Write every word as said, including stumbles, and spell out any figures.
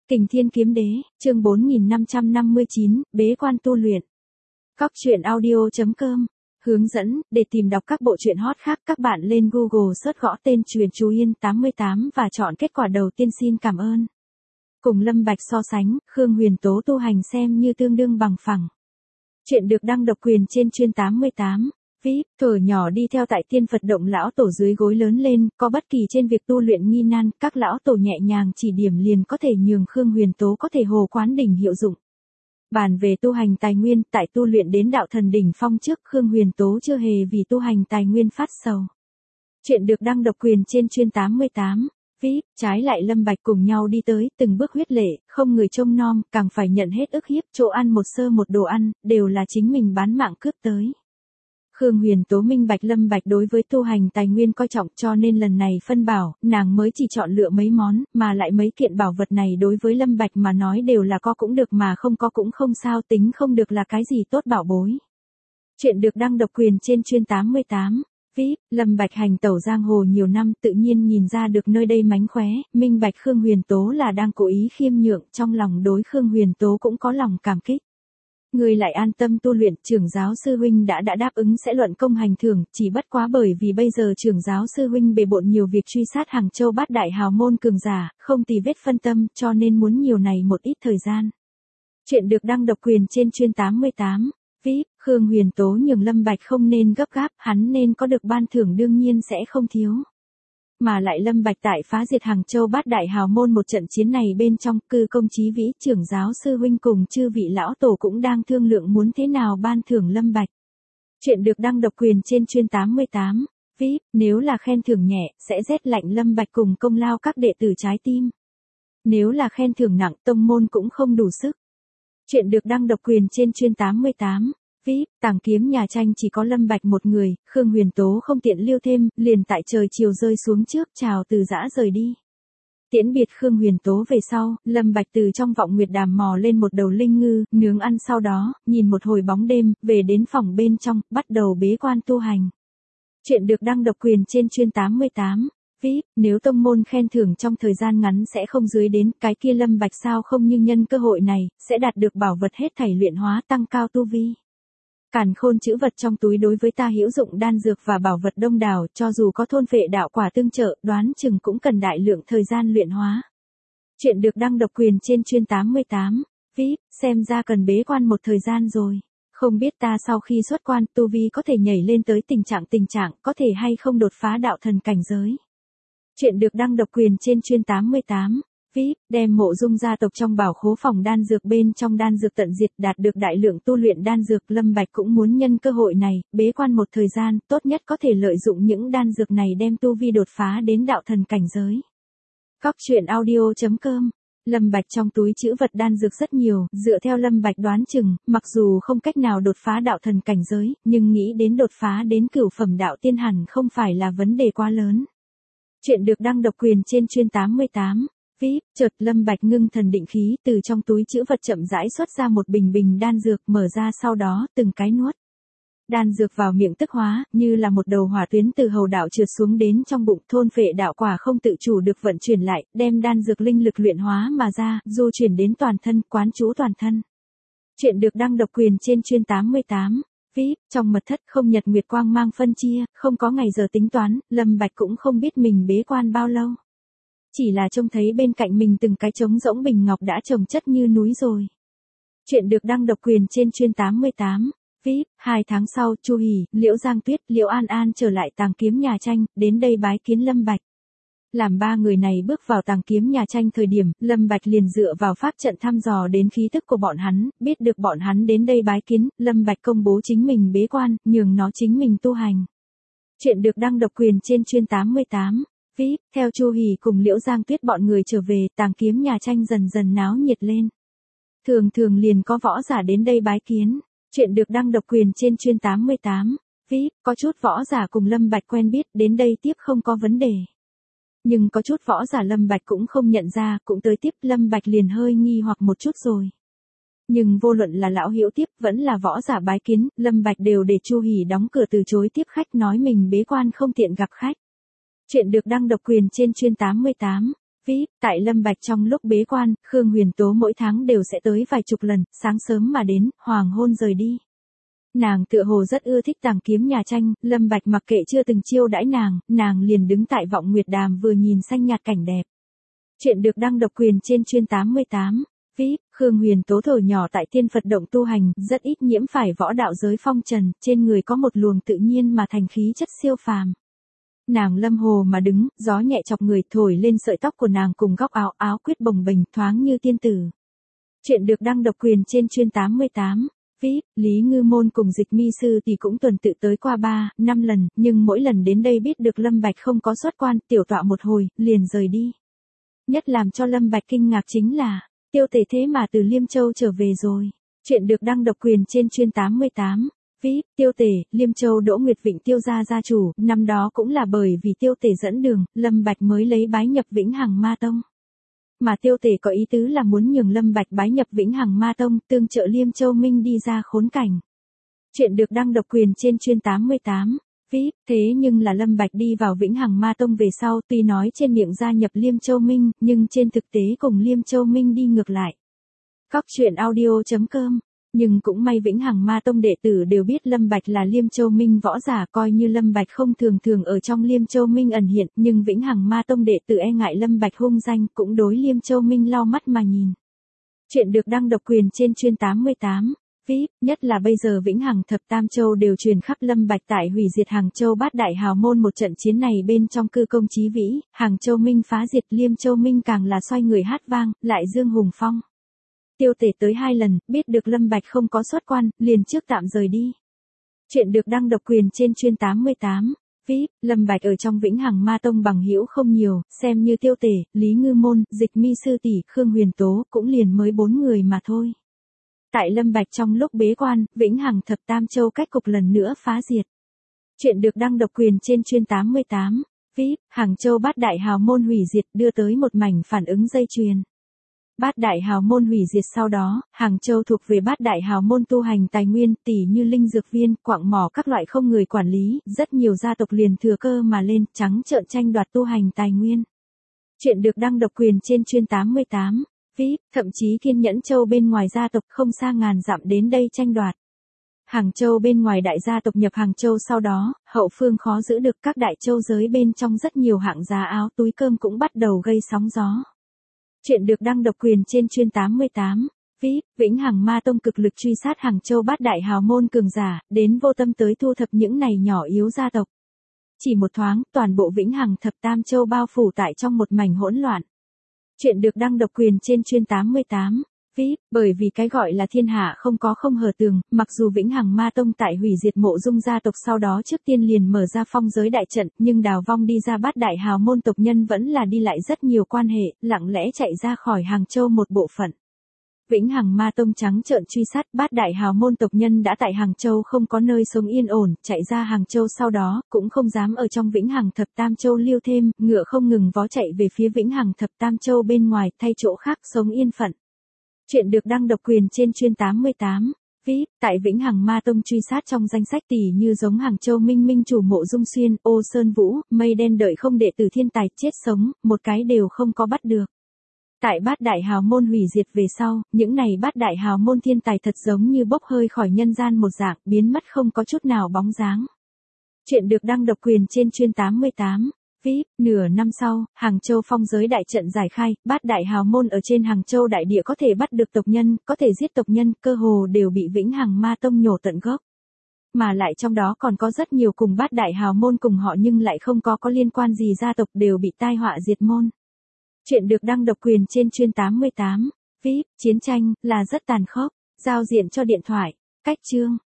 Kình Thiên Kiếm Đế, chương bốn nghìn năm trăm năm mươi chín, bế quan tu luyện. Cóc truyện audio chấm com. Hướng dẫn, để tìm đọc các bộ truyện hot khác các bạn lên Google search gõ tên Truyện Chú Yên tám mươi tám và chọn kết quả đầu tiên. Xin cảm ơn. Cùng Lâm Bạch so sánh, Khương Huyền Tố tu hành xem như tương đương bằng phẳng. Chuyện được đăng độc quyền trên Truyện tám mươi tám. vê i pê, thuở nhỏ đi theo tại Tiên Phật Động lão tổ dưới gối lớn lên, có bất kỳ trên việc tu luyện nghi nan, các lão tổ nhẹ nhàng chỉ điểm liền có thể nhường Khương Huyền Tố có thể hồ quán đỉnh hiệu dụng. Bàn về tu hành tài nguyên, tại tu luyện đến đạo thần đỉnh phong trước, Khương Huyền Tố chưa hề vì tu hành tài nguyên phát sầu. Chuyện được đăng độc quyền trên Truyện tám mươi tám. vê i pê, trái lại Lâm Bạch cùng nhau đi tới, từng bước huyết lệ, không người trông nom, càng phải nhận hết ức hiếp, chỗ ăn một sơ một đồ ăn, đều là chính mình bán mạng cướp tới. Khương Huyền Tố minh bạch Lâm Bạch đối với tu hành tài nguyên coi trọng, cho nên lần này phân bảo, nàng mới chỉ chọn lựa mấy món, mà lại mấy kiện bảo vật này đối với Lâm Bạch mà nói đều là có cũng được mà không có cũng không sao, tính không được là cái gì tốt bảo bối. Chuyện được đăng độc quyền trên Truyện tám mươi tám. vê i pê, Lâm Bạch hành tẩu giang hồ nhiều năm, tự nhiên nhìn ra được nơi đây mánh khóe, minh bạch Khương Huyền Tố là đang cố ý khiêm nhượng, trong lòng đối Khương Huyền Tố cũng có lòng cảm kích. Người lại an tâm tu luyện, trưởng giáo sư huynh đã đã đáp ứng sẽ luận công hành thưởng, chỉ bất quá bởi vì bây giờ trưởng giáo sư huynh bề bộn nhiều việc truy sát Hàng Châu bát đại hào môn cường giả, không tì vết phân tâm, cho nên muốn nhiều này một ít thời gian. Chuyện được đăng độc quyền trên Truyện tám mươi tám. vê i pê, Khương Huyền Tố nhường Lâm Bạch không nên gấp gáp, hắn nên có được ban thưởng đương nhiên sẽ không thiếu. Mà lại Lâm Bạch tại phá diệt Hàng Châu bát đại hào môn một trận chiến này bên trong, cư công chí vĩ trưởng giáo sư huynh cùng chư vị lão tổ cũng đang thương lượng muốn thế nào ban thưởng Lâm Bạch. Chuyện được đăng độc quyền trên Truyện tám mươi tám. vê i pê, nếu là khen thưởng nhẹ, sẽ rét lạnh Lâm Bạch cùng công lao các đệ tử trái tim. Nếu là khen thưởng nặng, tông môn cũng không đủ sức. Chuyện được đăng độc quyền trên Truyện tám mươi tám. vê i pê, Tàng Kiếm nhà tranh chỉ có Lâm Bạch một người, Khương Huyền Tố không tiện lưu thêm, liền tại trời chiều rơi xuống trước, chào từ giã rời đi. Tiễn biệt Khương Huyền Tố về sau, Lâm Bạch từ trong vọng nguyệt đàm mò lên một đầu linh ngư, nướng ăn sau đó, nhìn một hồi bóng đêm, về đến phòng bên trong, bắt đầu bế quan tu hành. Chuyện được đăng độc quyền trên Truyện tám mươi tám. vê i pê, nếu tông môn khen thưởng trong thời gian ngắn sẽ không dưới đến, cái kia Lâm Bạch sao không nhưng nhân cơ hội này, sẽ đạt được bảo vật hết thảy luyện hóa tăng cao tu vi. Càn khôn chữ vật trong túi đối với ta hữu dụng đan dược và bảo vật đông đảo, cho dù có thôn phệ đạo quả tương trợ, đoán chừng cũng cần đại lượng thời gian luyện hóa. Chuyện được đăng độc quyền trên Truyện tám mươi tám. vê i pê, xem ra cần bế quan một thời gian rồi. Không biết ta sau khi xuất quan, tu vi có thể nhảy lên tới tình trạng tình trạng, có thể hay không đột phá đạo thần cảnh giới. Chuyện được đăng độc quyền trên Truyện tám mươi tám. vê i pê, đem Mộ Dung gia tộc trong bảo khố phòng đan dược bên trong đan dược tận diệt, đạt được đại lượng tu luyện đan dược. Lâm Bạch cũng muốn nhân cơ hội này, bế quan một thời gian, tốt nhất có thể lợi dụng những đan dược này đem tu vi đột phá đến đạo thần cảnh giới. Cóc truyện audio chấm com. Lâm Bạch trong túi trữ vật đan dược rất nhiều, dựa theo Lâm Bạch đoán chừng, mặc dù không cách nào đột phá đạo thần cảnh giới, nhưng nghĩ đến đột phá đến cửu phẩm đạo tiên hẳn không phải là vấn đề quá lớn. Chuyện được đăng độc quyền trên Truyện tám mươi tám. vê i pê, chợt Lâm Bạch ngưng thần định khí, từ trong túi trữ vật chậm rãi xuất ra một bình bình đan dược, mở ra sau đó từng cái nuốt. Đan dược vào miệng tức hóa, như là một đầu hỏa tuyến từ hầu đạo trượt xuống đến trong bụng, thôn phệ đạo quả không tự chủ được vận chuyển lại, đem đan dược linh lực luyện hóa mà ra, du chuyển đến toàn thân, quán trú toàn thân. Chuyện được đăng độc quyền trên Truyện tám mươi tám. vê i pê, trong mật thất không nhật nguyệt quang mang phân chia, không có ngày giờ tính toán, Lâm Bạch cũng không biết mình bế quan bao lâu. Chỉ là trông thấy bên cạnh mình từng cái trống rỗng bình ngọc đã chồng chất như núi rồi. Chuyện được đăng độc quyền trên Truyện tám mươi tám. vê i pê, hai tháng sau, Chu Hỉ, Liễu Giang Tuyết, Liễu An An trở lại Tàng Kiếm nhà tranh, đến đây bái kiến Lâm Bạch. Làm ba người này bước vào Tàng Kiếm nhà tranh thời điểm, Lâm Bạch liền dựa vào pháp trận thăm dò đến khí tức của bọn hắn, biết được bọn hắn đến đây bái kiến, Lâm Bạch công bố chính mình bế quan, nhường nó chính mình tu hành. Chuyện được đăng độc quyền trên Truyện tám mươi tám. vê i pê, theo Chu Hỉ cùng Liễu Giang Tuyết bọn người trở về, Tàng Kiếm nhà tranh dần dần náo nhiệt lên. Thường thường liền có võ giả đến đây bái kiến. Chuyện được đăng độc quyền trên Truyện tám mươi tám. vê i pê, có chút võ giả cùng Lâm Bạch quen biết, đến đây tiếp không có vấn đề. Nhưng có chút võ giả Lâm Bạch cũng không nhận ra, cũng tới tiếp, Lâm Bạch liền hơi nghi hoặc một chút rồi. Nhưng vô luận là lão hữu tiếp, vẫn là võ giả bái kiến, Lâm Bạch đều để Chu Hỉ đóng cửa từ chối tiếp khách, nói mình bế quan không tiện gặp khách. Chuyện được đăng độc quyền trên Truyện tám mươi tám. vê i pê, tại Lâm Bạch trong lúc bế quan, Khương Huyền Tố mỗi tháng đều sẽ tới vài chục lần, sáng sớm mà đến, hoàng hôn rời đi. Nàng tựa hồ rất ưa thích tàng kiếm nhà tranh, Lâm Bạch mặc kệ chưa từng chiêu đãi nàng, nàng liền đứng tại vọng nguyệt đàm vừa nhìn xanh nhạt cảnh đẹp. Chuyện được đăng độc quyền trên chuyên tám mươi tám. vê i pê, Khương Huyền Tố thở nhỏ tại Tiên Phật động tu hành, rất ít nhiễm phải võ đạo giới phong trần, trên người có một luồng tự nhiên mà thành khí chất siêu phàm. Nàng lâm hồ mà đứng, gió nhẹ chọc người thổi lên sợi tóc của nàng cùng góc áo, áo quyết bồng bềnh thoáng như tiên tử. Chuyện được đăng độc quyền trên chuyên tám mươi tám. vê i pê, Lý Ngư Môn cùng Dịch Mi Sư thì cũng tuần tự tới qua ba, năm lần, nhưng mỗi lần đến đây biết được Lâm Bạch không có xuất quan, tiểu tọa một hồi, liền rời đi. Nhất làm cho Lâm Bạch kinh ngạc chính là, Tiêu Tể thế mà từ Liêm Châu trở về rồi. Chuyện được đăng độc quyền trên chuyên tám mươi tám. vê i pê, Tiêu Tể, Liêm Châu Đỗ Nguyệt Vịnh Tiêu gia gia chủ, năm đó cũng là bởi vì Tiêu Tể dẫn đường, Lâm Bạch mới lấy bái nhập Vĩnh Hằng Ma Tông. Mà Tiêu Tể có ý tứ là muốn nhường Lâm Bạch bái nhập Vĩnh Hằng Ma Tông, tương trợ Liêm Châu Minh đi ra khốn cảnh. Chuyện được đăng độc quyền trên chuyên tám mươi tám. vê i pê, thế nhưng là Lâm Bạch đi vào Vĩnh Hằng Ma Tông về sau, tuy nói trên miệng gia nhập Liêm Châu Minh, nhưng trên thực tế cùng Liêm Châu Minh đi ngược lại. Cóc truyện audio chấm com. Nhưng cũng may Vĩnh Hằng Ma Tông đệ tử đều biết Lâm Bạch là Liêm Châu Minh võ giả, coi như Lâm Bạch không thường thường ở trong Liêm Châu Minh ẩn hiện, nhưng Vĩnh Hằng Ma Tông đệ tử e ngại Lâm Bạch hung danh, cũng đối Liêm Châu Minh lau mắt mà nhìn. Chuyện được đăng độc quyền trên chuyên tám mươi tám. vê i pê, nhất là bây giờ Vĩnh Hằng thập tam châu đều truyền khắp Lâm Bạch tại hủy diệt Hàng Châu bát đại hào môn một trận chiến này bên trong cư công chí vĩ, Hàng Châu Minh phá diệt, Liêm Châu Minh càng là xoay người hát vang, lại dương hùng phong. Tiêu Tể tới hai lần, biết được Lâm Bạch không có xuất quan, liền trước tạm rời đi. Chuyện được đăng độc quyền trên chuyên tám mươi tám. vê i pê, Lâm Bạch ở trong Vĩnh Hằng Ma Tông bằng hữu không nhiều, xem như Tiêu Tể, Lý Ngư Môn, Dịch Mi Sư tỷ, Khương Huyền Tố, cũng liền mới bốn người mà thôi. Tại Lâm Bạch trong lúc bế quan, Vĩnh Hằng thập tam châu cách cục lần nữa phá diệt. Chuyện được đăng độc quyền trên chuyên tám mươi tám. vê i pê, Hàng Châu bát đại hào môn hủy diệt đưa tới một mảnh phản ứng dây chuyền. Bát đại hào môn hủy diệt sau đó, Hàng Châu thuộc về bát đại hào môn tu hành tài nguyên tỷ như linh dược viên, quạng mỏ các loại không người quản lý, rất nhiều gia tộc liền thừa cơ mà lên, trắng trợn tranh đoạt tu hành tài nguyên. Chuyện được đăng độc quyền trên chuyên tám mươi tám. vê i pê, thậm chí Kiên Nhẫn Châu bên ngoài gia tộc không xa ngàn dặm đến đây tranh đoạt. Hàng Châu bên ngoài đại gia tộc nhập Hàng Châu sau đó, hậu phương khó giữ được, các đại châu giới bên trong rất nhiều hạng giá áo túi cơm cũng bắt đầu gây sóng gió. Chuyện được đăng độc quyền trên chuyên tám mươi tám. vê i pê, Vĩnh Hằng Ma Tông cực lực truy sát Hàng Châu bát đại hào môn cường giả, đến vô tâm tới thu thập những này nhỏ yếu gia tộc. Chỉ một thoáng, toàn bộ Vĩnh Hằng thập tam châu bao phủ tại trong một mảnh hỗn loạn. Chuyện được đăng độc quyền trên chuyên tám mươi tám. vê i pê, bởi vì cái gọi là thiên hạ không có không hở tường, mặc dù Vĩnh Hằng Ma Tông tại hủy diệt Mộ Dung gia tộc sau đó trước tiên liền mở ra phong giới đại trận, nhưng đào vong đi ra bát đại hào môn tộc nhân vẫn là đi lại rất nhiều quan hệ, lặng lẽ chạy ra khỏi Hàng Châu một bộ phận. Vĩnh Hằng Ma Tông trắng trợn truy sát, bát đại hào môn tộc nhân đã tại Hàng Châu không có nơi sống yên ổn, chạy ra Hàng Châu sau đó, cũng không dám ở trong Vĩnh Hằng thập tam châu lưu thêm, ngựa không ngừng vó chạy về phía Vĩnh Hằng thập tam châu bên ngoài, thay chỗ khác sống yên phận. Chuyện được đăng độc quyền trên chuyên tám mươi tám. vê i pê, tại Vĩnh Hằng Ma Tông truy sát trong danh sách tỷ như giống Hàng Châu Minh Minh chủ Mộ Dung Xuyên, Ô Sơn Vũ, Mây Đen đợi không đệ tử thiên tài chết sống, một cái đều không có bắt được. Tại bát đại hào môn hủy diệt về sau, những này bát đại hào môn thiên tài thật giống như bốc hơi khỏi nhân gian một dạng, biến mất không có chút nào bóng dáng. Chuyện được đăng độc quyền trên chuyên tám mươi tám. vê i pê, nửa năm sau, Hàng Châu phong giới đại trận giải khai, bát đại hào môn ở trên Hàng Châu đại địa có thể bắt được tộc nhân, có thể giết tộc nhân, cơ hồ đều bị Vĩnh Hằng Ma Tông nhổ tận gốc. Mà lại trong đó còn có rất nhiều cùng bát đại hào môn cùng họ nhưng lại không có có liên quan gì gia tộc đều bị tai họa diệt môn. Chuyện được đăng độc quyền trên chuyên tám mươi tám. vê i pê, chiến tranh là rất tàn khốc, giao diện cho điện thoại, cách chương.